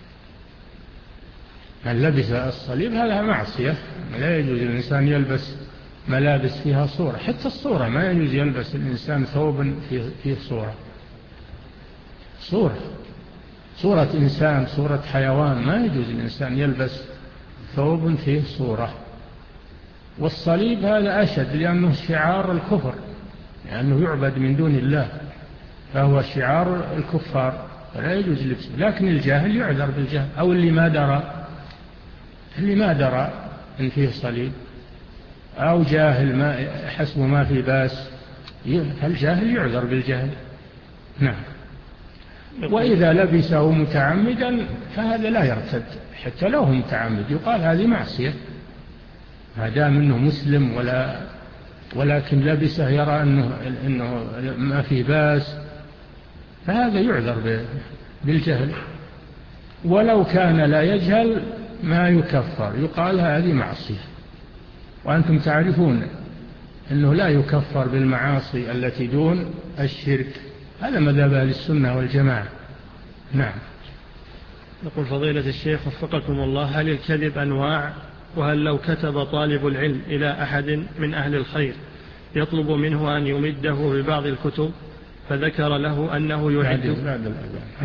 من لبس الصليب هذا معصية، لا يجوز الإنسان يلبس ملابس فيها صورة، حتى الصورة ما يجوز يلبس الإنسان ثوب فيه صورة صورة صورة إنسان، صورة حيوان، ما يجوز الإنسان يلبس ثوب فيه صورة. والصليب هذا أشد لأنه شعار الكفر، لأنه يعبد من دون الله، فهو شعار الكفار فلا يجوز لبسه. لكن الجاهل يعذر بالجهل، أو اللي ما درى اللي ما درى إن فيه صليب، أو جاهل ما حسبه ما في باس، فالجاهل يعذر بالجهل. نعم. وإذا لبسه متعمدا فهذا لا يرتد، حتى لو هو متعمد يقال هذه معصية، ما دام أنه مسلم ولا ولكن لبسه يرى أنه, إنه ما في باس، فهذا يعذر بالجهل. ولو كان لا يجهل ما يكفر، يقال هذه معصية، وأنتم تعرفون أنه لا يكفر بالمعاصي التي دون الشرك، هذا مذهب أهل السنة والجماعة. نعم. يقول فضيلة الشيخ وفقكم الله: هل الكذب أنواع وهل لو كتب طالب العلم إلى أحد من أهل الخير يطلب منه أن يمده ببعض الكتب فذكر له أنه يعد بعد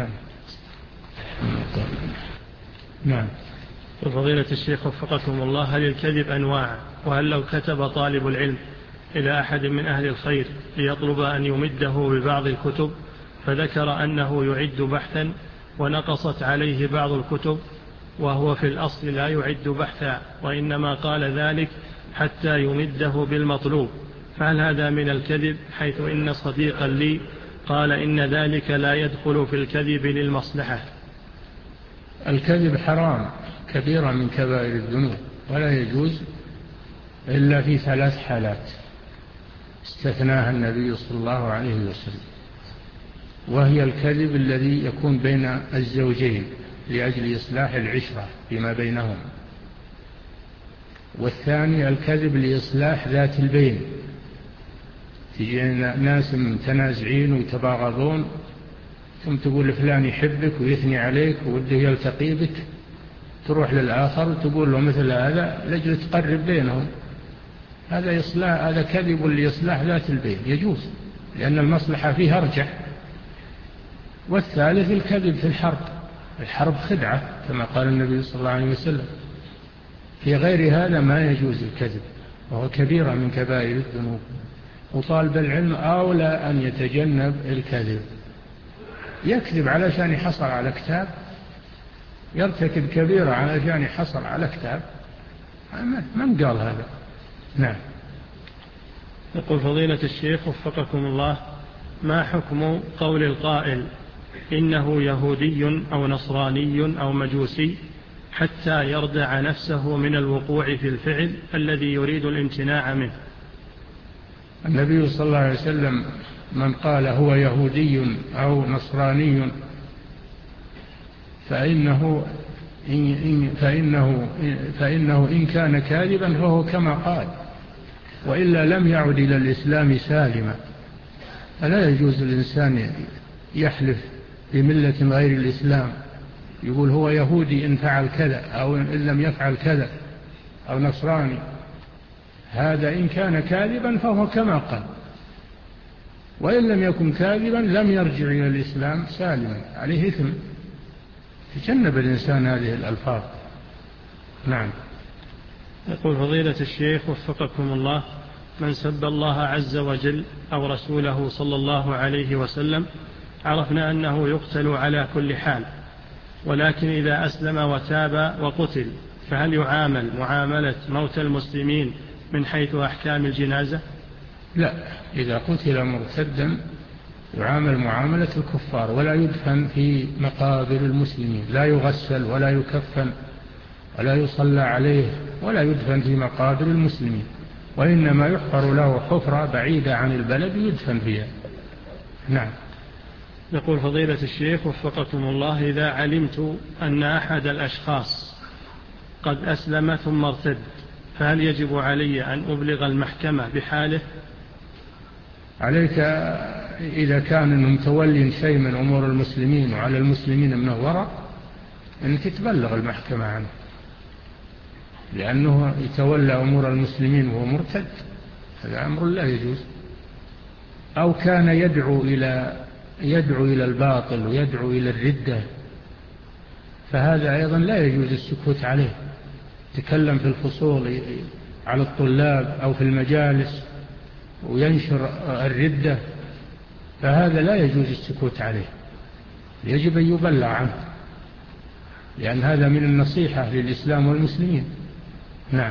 نعم. وفضيلة الشيخ وفقكم الله، هل الكذب أنواع؟ وهل لو كتب طالب العلم إلى أحد من أهل الخير ليطلب أن يمده ببعض الكتب فذكر أنه يعد بحثا ونقصت عليه بعض الكتب وهو في الأصل لا يعد بحثا وإنما قال ذلك حتى يمده بالمطلوب، فهل هذا من الكذب؟ حيث إن صديقا لي قال إن ذلك لا يدخل في الكذب للمصلحة. الكذب حرام كبيرة من كبائر الذنوب، ولا يجوز إلا في ثلاث حالات استثناها النبي صلى الله عليه وسلم، وهي الكذب الذي يكون بين الزوجين لأجل إصلاح العشرة فيما بينهم، والثاني الكذب لإصلاح ذات البين، تجي ناس متنازعين ويتباغضون ثم تقول فلان يحبك ويثني عليك ووده يلتقي بك، تروح للآخر وتقول له مثل هذا لأجل تقرب بينهم، هذا إصلاح، هذا كذب لإصلاح ذات البين يجوز لأن المصلحة فيه أرجح. والثالث الكذب في الحرب، الحرب خدعة كما قال النبي صلى الله عليه وسلم، في غير هذا ما يجوز الكذب وهو كبيرة من كبائر الذنوب، وطالب العلم أولى أن يتجنب الكذب. يكذب علشان يحصل على كتاب، يرتكب كبيرة علشان يحصل على كتاب، من قال هذا؟ نعم. يقول فضيلة الشيخ وفقكم الله، ما حكم قول القائل إنه يهودي أو نصراني أو مجوسي حتى يردع نفسه من الوقوع في الفعل الذي يريد الامتناع منه؟ النبي صلى الله عليه وسلم من قال هو يهودي أو نصراني فإنه إن, فإنه, فإنه إن كان كاذبا فهو كما قال، وإلا لم يعد إلى الإسلام سالما. فلا يجوز الإنسان يحلف بملة غير الإسلام، يقول هو يهودي إن فعل كذا أو إن لم يفعل كذا، أو نصراني، هذا إن كان كاذبا فهو كما قال، وإن لم يكن كاذبا لم يرجع إلى الإسلام سالما، عليه إثم. تجنب الإنسان هذه الألفاظ. نعم. يقول فضيلة الشيخ وفقكم الله، من سب الله عز وجل أو رسوله صلى الله عليه وسلم عرفنا أنه يقتل على كل حال، ولكن إذا أسلم وتاب وقتل فهل يعامل معاملة موت المسلمين من حيث أحكام الجنازة؟ لا، إذا قتل مرتدا يعامل معاملة الكفار، ولا يدفن في مقابر المسلمين، لا يغسل ولا يكفن ولا يصلى عليه ولا يدفن في مقابر المسلمين، وإنما يحفر له حفرة بعيدة عن البلد يدفن فيها. نعم. يقول فضيلة الشيخ وفقكم الله، إذا علمت أن أحد الأشخاص قد أسلم ثم ارتد فهل يجب علي أن أبلغ المحكمة بحاله؟ عليك إذا كان متولي شيء من أمور المسلمين وعلى المسلمين من الورع أنك تبلغ المحكمة عنه، لأنه يتولى أمور المسلمين وهو مرتد، هذا أمر لا يجوز. أو كان يدعو إلى يدعو إلى الباطل ويدعو إلى الردة، فهذا أيضا لا يجوز السكوت عليه، يتكلم في الفصول على الطلاب أو في المجالس وينشر الردة، فهذا لا يجوز السكوت عليه، يجب أن يبلغ عنه، لأن هذا من النصيحة للإسلام والمسلمين. نعم.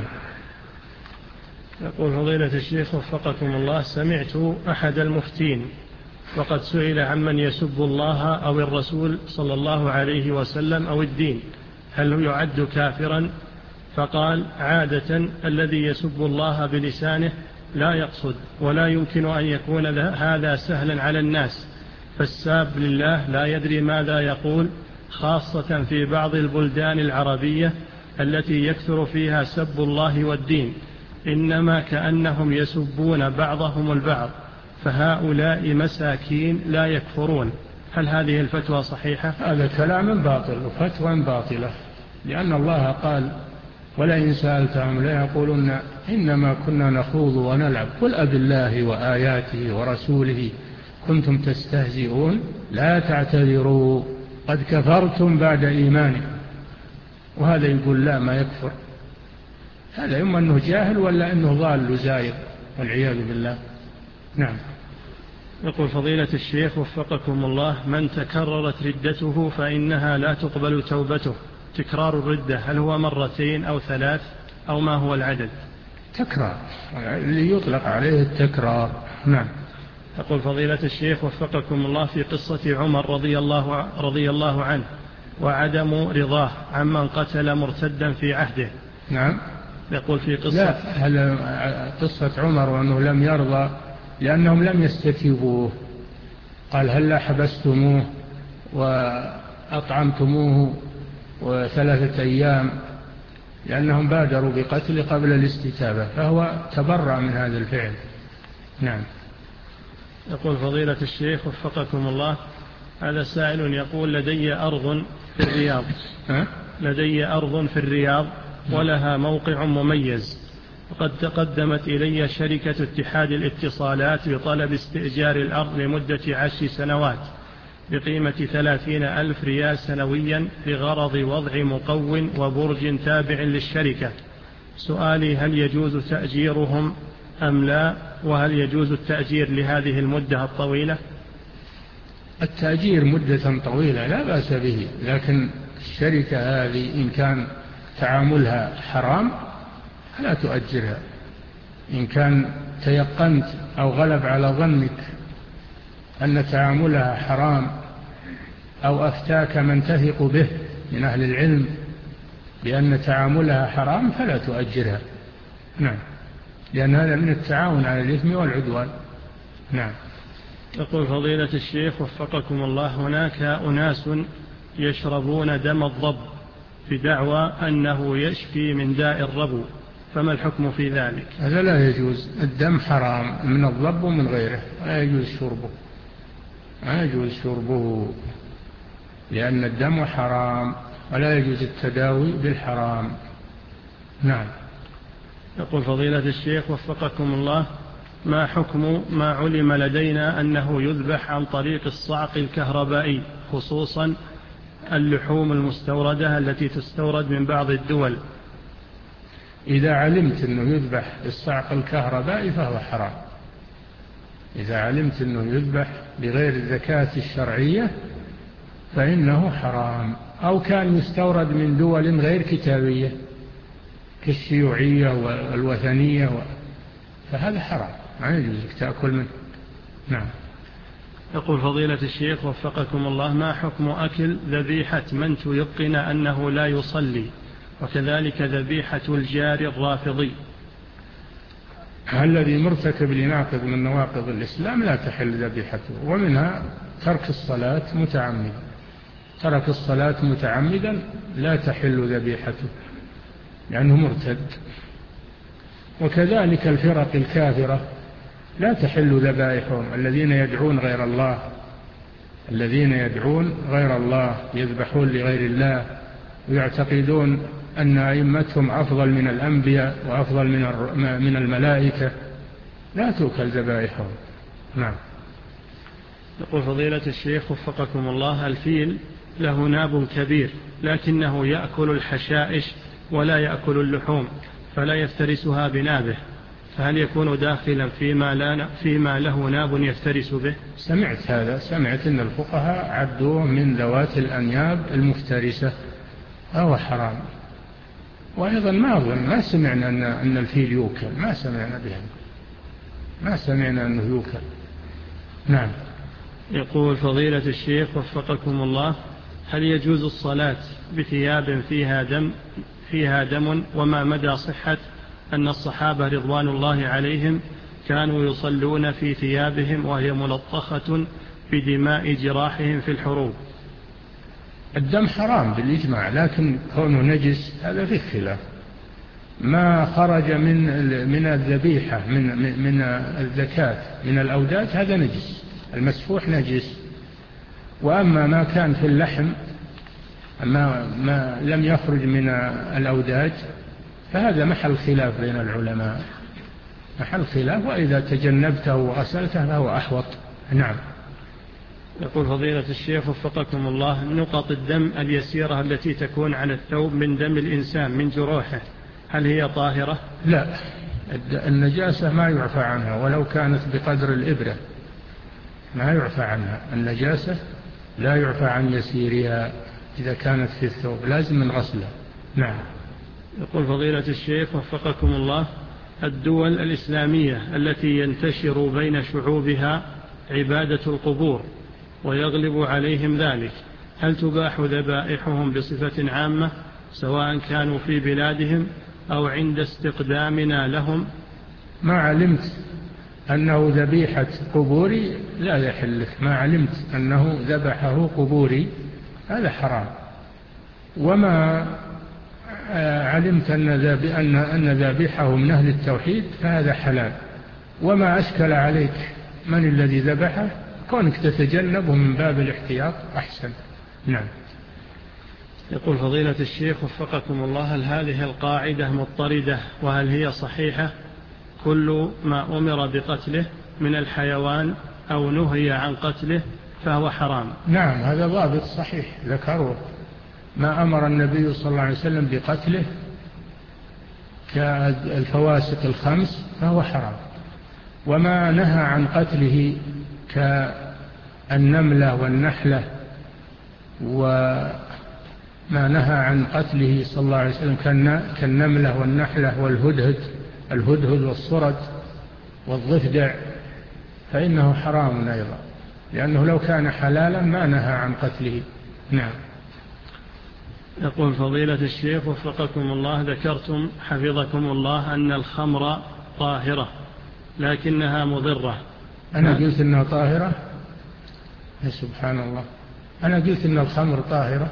يقول فضيلة الشيخ وفقكم الله، سمعت أحد المفتين وقد سئل عمن يسب الله أو الرسول صلى الله عليه وسلم أو الدين هل يعد كافرا؟ فقال عادة الذي يسب الله بلسانه لا يقصد، ولا يمكن أن يكون هذا سهلا على الناس، فالساب لله لا يدري ماذا يقول، خاصة في بعض البلدان العربية التي يكثر فيها سب الله والدين، إنما كأنهم يسبون بعضهم البعض، فهؤلاء مساكين لا يكفرون. هل هذه الفتوى صحيحة؟ هذا كلام باطل وفتوى باطلة، لأن الله قال ولئن سألتهم لا يقولون إنما كنا نخوض ونلعب قل أبالله وآياته ورسوله كنتم تستهزئون لا تعتذروا قد كفرتم بعد إيمانكم. وهذا يقول لا ما يكفر، هذا إما أنه جاهل ولا أنه ضال زائر والعياذ بالله. نعم. يقول فضيلة الشيخ وفقكم الله: من تكررت ردته فإنها لا تقبل توبته، تكرار الردة هل هو مرتين أو ثلاث أو ما هو العدد؟ تكرار، اللي يطلق عليه التكرار. نعم. يقول فضيلة الشيخ وفقكم الله: في قصة عمر رضي الله, رضي الله عنه وعدم رضاه عمن قتل مرتدا في عهده. نعم. يقول في قصة لا، هل قصة عمر وأنه لم يرضى لأنهم لم يستتيبوه، قال هل حبستموه وأطعمتموه وثلاثة أيام، لأنهم بادروا بقتل قبل الاستتابة، فهو تبرأ من هذا الفعل. نعم. يقول فضيلة الشيخ وفقكم الله: هذا سائل يقول: لدي أرض في الرياض ها؟ لدي أرض في الرياض ولها موقع مميز، وقد تقدمت إلي شركة اتحاد الاتصالات بطلب استئجار الأرض لمدة عشر سنوات بقيمة ثلاثين ألف ريال سنويا لغرض وضع مقو وبرج تابع للشركة. سؤالي: هل يجوز تأجيرهم أم لا؟ وهل يجوز التأجير لهذه المدة الطويلة؟ التأجير مدة طويلة لا بأس به، لكن الشركة هذه إن كان تعاملها حرام فلا تؤجرها. إن كان تيقنت أو غلب على ظنك أن تعاملها حرام أو أفتاك من تثق به من أهل العلم بأن تعاملها حرام فلا تؤجرها. نعم، لأن هذا من التعاون على الإثم والعدوان. نعم. يقول فضيلة الشيخ وفقكم الله: هناك أناس يشربون دم الضب بدعوى أنه يشفي من داء الربو، فما الحكم في ذلك؟ هذا لا يجوز، الدم حرام من الضب ومن غيره، لا يجوز شربه، لا يجوز شربه لأن الدم حرام ولا يجوز التداوي بالحرام. نعم. يقول فضيلة الشيخ وفقكم الله: ما حكم ما علم لدينا أنه يذبح عن طريق الصعق الكهربائي، خصوصا اللحوم المستوردة التي تستورد من بعض الدول؟ إذا علمت أنه يذبح بالصعق الكهربائي فهو حرام. إذا علمت أنه يذبح بغير الزكاة الشرعية فإنه حرام، أو كان يستورد من دول غير كتابية كالشيوعية والوثنية و... فهذا حرام، ما يجوز تأكل منه. نعم. يقول فضيلة الشيخ وفقكم الله: ما حكم أكل ذبيحة من تيقن أنه لا يصلي، وكذلك ذبيحة الجار الرافضي؟ الذي مرتكب لناقض من نواقض الإسلام لا تحل ذبيحته، ومنها ترك الصلاة متعمدا. ترك الصلاة متعمدا لا تحل ذبيحته لأنه مرتد. وكذلك الفرق الكافرة لا تحل ذبائحهم، الذين يدعون غير الله الذين يدعون غير الله يذبحون لغير الله ويعتقدون أن أئمتهم أفضل من الأنبياء وأفضل من من الملائكة، لا تؤكل ذبائحهم. نعم. يقول فضيلة الشيخ وفقكم الله: الفيل له ناب كبير لكنه يأكل الحشائش ولا يأكل اللحوم، فلا يفترسها بنابه، فهل يكون داخلا فيما, لا فيما له ناب يفترس به؟ سمعت هذا، سمعت أن الفقهاء عدوه من ذوات الأنياب المفترسة، هو حرام. وأيضا ما أظن ما سمعنا أن, أن الفيل يوكل، ما سمعنا بها، ما سمعنا أنه يوكل. نعم. يقول فضيلة الشيخ وفقكم الله: هل يجوز الصلاة بثياب فيها دم فيها دم وما مدى صحة أن الصحابة رضوان الله عليهم كانوا يصلون في ثيابهم وهي ملطخة بدماء جراحهم في الحروب؟ الدم حرام بالإجماع، لكن كونه نجس هذا فيه خلاف. ما خرج من من الذبيحة من من الزكاة من الأوداج هذا نجس، المسفوح نجس. وأما ما كان في اللحم، ما, ما لم يخرج من الأوداج فهذا محل خلاف بين العلماء، محل خلاف، وإذا تجنبته وغسلته فهو أحوط. نعم. يقول فضيلة الشيخ وفقكم الله: نقط الدم اليسيرة التي تكون على الثوب من دم الإنسان من جروحه، هل هي طاهرة؟ لا، النجاسة ما يعفى عنها ولو كانت بقدر الإبرة، ما يعفى عنها النجاسة، لا يعفى عن يسيرها إذا كانت في الثوب، لازم من غسلها. نعم. يقول فضيلة الشيخ وفقكم الله: الدول الإسلامية التي ينتشر بين شعوبها عبادة القبور ويغلب عليهم ذلك، هل تباح ذبائحهم بصفة عامة سواء كانوا في بلادهم أو عند استقدامنا لهم؟ ما علمت أنه ذبيحة قبوري لا يحل لك، ما علمت أنه ذبحه قبوري هذا حرام، وما علمت أن ذبيحه من أهل التوحيد فهذا حلال. وما أشكل عليك من الذي ذبحه، كونك تتجنبه من باب الاحتياط أحسن. نعم. يقول فضيلة الشيخ وفقكم الله: هل هذه القاعدة مضطردة وهل هي صحيحة؟ كل ما أمر بقتله من الحيوان أو نهي عن قتله فهو حرام. نعم، هذا ضابط صحيح ذكره. ما أمر النبي صلى الله عليه وسلم بقتله كالفواسق الخمس فهو حرام، وما نهى عن قتله كالنملة والنحلة، وما نهى عن قتله صلى الله عليه وسلم كالنملة والنحلة والهدهد الهدهد والصرد والضفدع فإنه حرام أيضا، لأنه لو كان حلالا ما نهى عن قتله. نعم. يقول فضيلة الشيخ وفقكم الله: ذكرتم حفظكم الله أن الخمر طاهرة لكنها مضرة. أنا قلت أنها طاهرة؟ سبحان الله، أنا قلت أن الخمر طاهرة؟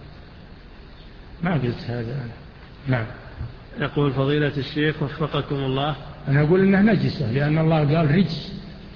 ما قلت هذا أنا. نعم. يقول فضيلة الشيخ وفقكم الله: أنا أقول أنها نجسة، لأن الله قال رجس،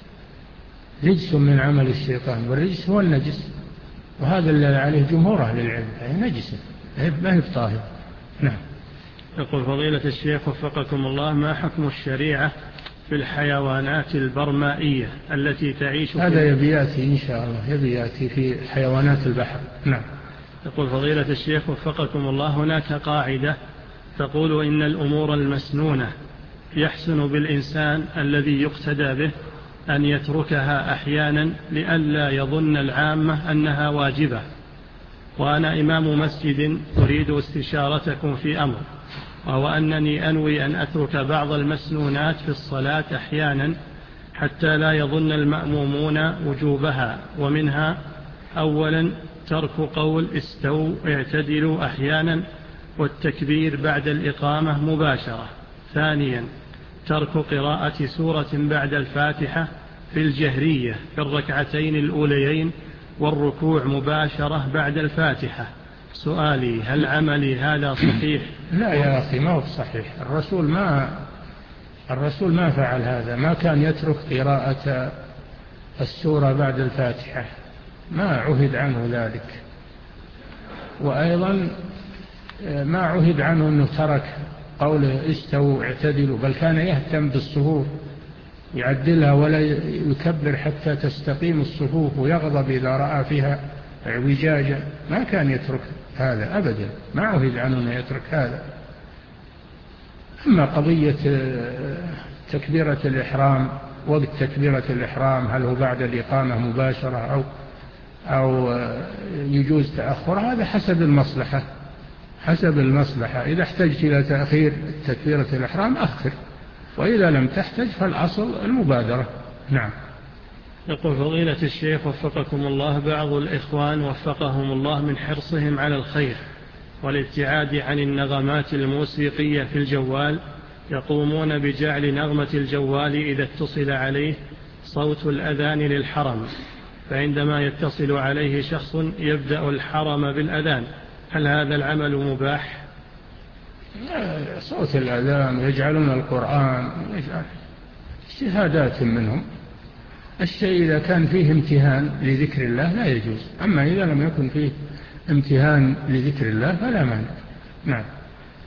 رجس من عمل الشيطان، والرجس هو النجس، وهذا اللي عليه جمهور أهل العلم، هي نجسة ما هي بطاهرة. نعم. يقول فضيلة الشيخ وفقكم الله: ما حكم الشريعة في الحيوانات البرمائية التي تعيش في هذا يبياتي إن شاء الله، يبياتي في حيوانات البحر. نعم. يقول فضيلة الشيخ وفقكم الله: هناك قاعدة تقول إن الأمور المسنونة يحسن بالإنسان الذي يقتدى به أن يتركها أحيانا لئلا يظن العامة أنها واجبة، وأنا إمام مسجد أريد استشارتكم في أمر، وهو أنني أنوي أن أترك بعض المسنونات في الصلاة أحيانا حتى لا يظن المأمومون وجوبها، ومنها: أولا ترك قول استووا اعتدلوا أحيانا والتكبير بعد الإقامة مباشرة. ثانيا ترك قراءة سورة بعد الفاتحة في الجهرية في الركعتين الأوليين والركوع مباشرة بعد الفاتحة. سؤالي: هل عملي هذا صحيح؟ لا يا أخي، ما هو صحيح. الرسول ما الرسول ما فعل هذا، ما كان يترك قراءة السورة بعد الفاتحة، ما عهد عنه ذلك. وأيضا ما عهد عنه أنه ترك قوله استووا اعتدلوا، بل كان يهتم بالصفوف يعدلها ولا يكبر حتى تستقيم الصفوف، ويغضب إذا رأى فيها اعوجاجا، ما كان يترك هذا أبدا، ما عهد عنه أن يترك هذا. أما قضية تكبيرة الإحرام، وقت تكبيرة الإحرام هل هو بعد الإقامة مباشرة أو أو يجوز تأخر، هذا حسب المصلحة، حسب المصلحة. إذا احتجت إلى تأخير تكبيرة الإحرام أخر، وإذا لم تحتج فالأصل المبادرة. نعم. يقول فضيلة الشيخ وفقكم الله: بعض الإخوان وفقهم الله من حرصهم على الخير والابتعاد عن النغمات الموسيقية في الجوال يقومون بجعل نغمة الجوال إذا اتصل عليه صوت الأذان للحرم، فعندما يتصل عليه شخص يبدأ الحرم بالأذان، هل هذا العمل مباح؟ صوت الأذان يجعلون القرآن، اجتهادات منهم. الشيء إذا كان فيه امتهان لذكر الله لا يجوز، أما إذا لم يكن فيه امتهان لذكر الله فلا مانع. نعم.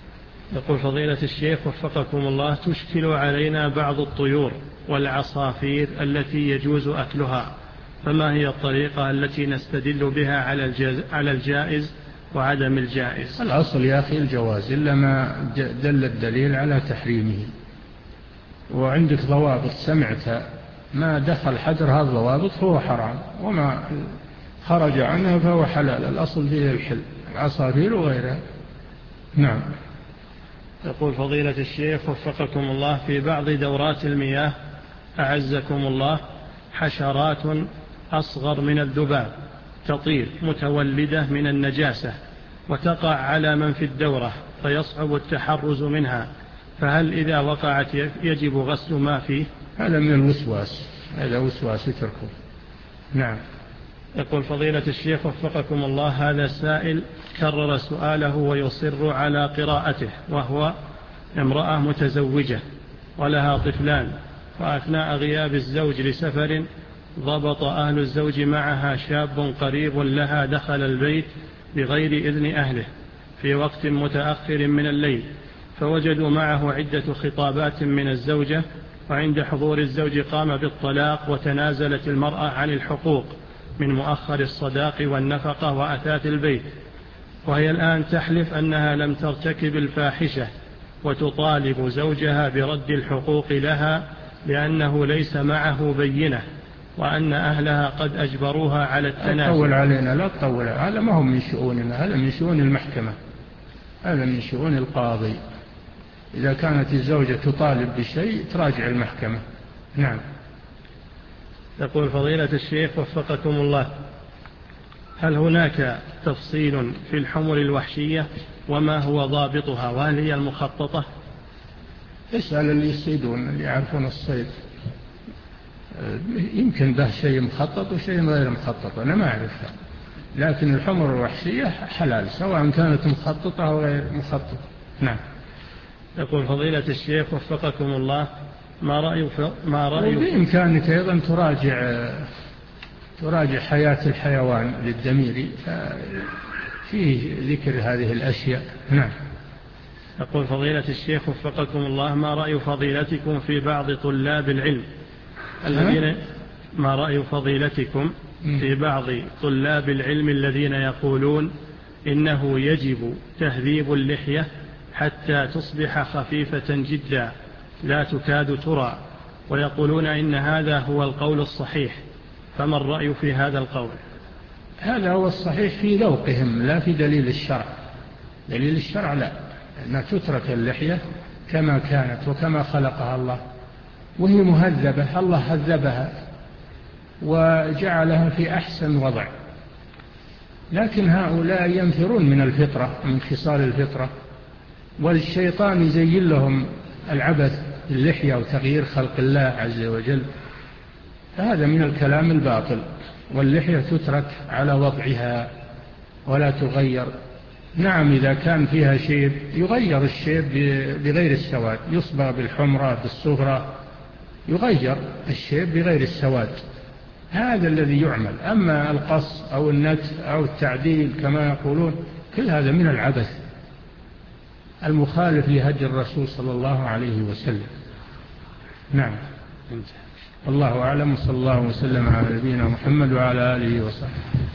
يقول فضيلة الشيخ وفقكم الله، تشكل علينا بعض الطيور والعصافير التي يجوز أكلها، فما هي الطريقة التي نستدل بها على الجائز وعدم الجائز؟ الأصل يا أخي الجواز، إلا ما دل الدليل على تحريمه. وعندك ضوابط سمعت ما دخل حجر هذا الضوابط هو حرام، وما خرج عنها فهو حلال. الأصل فيه الحل، العصافير وغيرها. نعم. يقول فضيلة الشيخ وفقكم الله، في بعض دورات المياه أعزكم الله حشرات أصغر من الذباب تطير متولدة من النجاسة وتقع على من في الدورة فيصعب التحرز منها، فهل إذا وقعت يجب غسل ما فيه؟ هذا من الوسواس، هذا وسواس يتركه. نعم. يقول فضيلة الشيخ وفقكم الله، هذا سائل كرر سؤاله ويصر على قراءته، وهو امرأة متزوجة ولها طفلان، وأثناء غياب الزوج لسفر ضبط أهل الزوج معها شاب قريب لها دخل البيت بغير إذن أهله في وقت متأخر من الليل، فوجدوا معه عدة خطابات من الزوجة، وعند حضور الزوج قام بالطلاق، وتنازلت المرأة عن الحقوق من مؤخر الصداق والنفقة وأثاث البيت، وهي الآن تحلف أنها لم ترتكب الفاحشة، وتطالب زوجها برد الحقوق لها لأنه ليس معه بينة، وأن أهلها قد أجبروها على التنازل. لا تطول علينا، لا تطول، هذا ما هو من شؤوننا، هذا من شؤون المحكمة، هذا من شؤون القاضي. إذا كانت الزوجة تطالب بشيء تراجع المحكمة. نعم. يقول فضيلة الشيخ وفقكم الله، هل هناك تفصيل في الحمر الوحشية وما هو ضابطها، وهل هي المخططة؟ اسأل اللي يصيدون، اللي يعرفون الصيد، يمكن به شيء مخطط وشيء غير مخطط، أنا ما أعرفها، لكن الحمر الوحشية حلال سواء كانت مخططة أو غير مخططة. نعم. يقول فضيلة الشيخ وفقكم الله، ما رأي ما رأي بإمكانك أيضا تراجع تراجع حياة الحيوان للدميري، فيه ذكر هذه الأشياء. نعم. يقول فضيلة الشيخ وفقكم الله، ما رأي فضيلتكم في بعض طلاب العلم الذين ما رأي فضيلتكم في بعض طلاب العلم الذين يقولون إنه يجب تهذيب اللحية حتى تصبح خفيفة جدا لا تكاد ترى، ويقولون إن هذا هو القول الصحيح، فما الرأي في هذا القول؟ هذا هو الصحيح في ذوقهم لا في دليل الشرع. دليل الشرع لا، أن تترك اللحية كما كانت وكما خلقها الله، وهي مهذبة، الله هذبها وجعلها في أحسن وضع، لكن هؤلاء ينفرون من الفطرة، من خصال الفطرة، والشيطان يزين لهم العبث باللحية وتغيير خلق الله عز وجل، فهذا من الكلام الباطل. واللحية تترك على وضعها ولا تغير. نعم، إذا كان فيها شيب يغير الشيب بغير السواد، يصبغ بالحمرة بالصغرى، يغير الشيب بغير السواد، هذا الذي يعمل. أما القص أو النت أو التعديل كما يقولون، كل هذا من العبث المخالف لهدي الرسول صلى الله عليه وسلم. نعم. الله أعلم، صلى الله وسلم على نبينا محمد وعلى آله وصحبه.